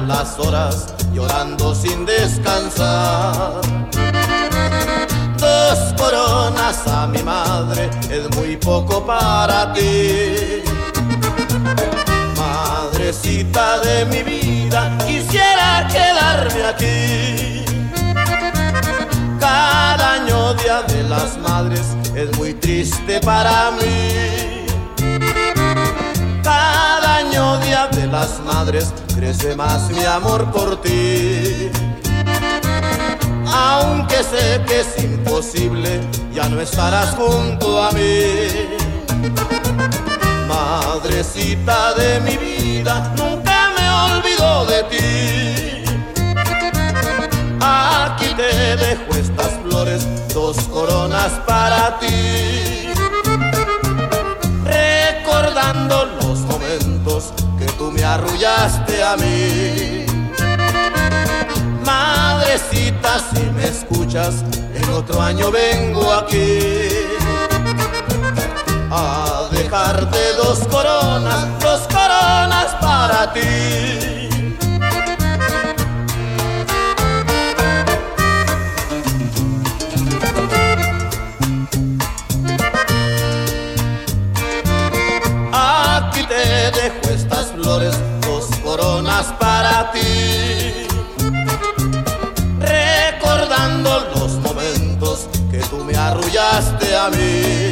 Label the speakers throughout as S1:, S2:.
S1: las horas llorando sin descansar. 2 coronas a mi madre es muy poco para ti. Madrecita de mi vida, quisiera quedarme aquí. Cada año Día de las Madres es muy triste para mí. Cada año Día de las Madres crece más mi amor por ti. Aunque sé que es imposible, ya no estarás junto a mí. Madrecita de mi vida, nunca me olvido de ti. Aquí te dejo estas flores, 2 coronas para ti. Recordando los momentos que tú me arrullaste a mí. Madrecita, si me escuchas, el otro año vengo aquí a dejarte 2 coronas, 2 coronas para ti. Aquí te dejo estas flores, 2 coronas para ti. Recordando los momentos que tú me arrullaste a mí.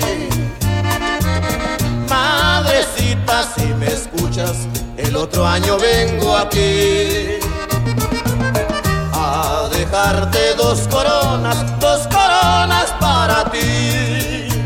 S1: Madrecita, si me escuchas, el otro año vengo aquí a dejarte 2 coronas, 2 coronas para ti.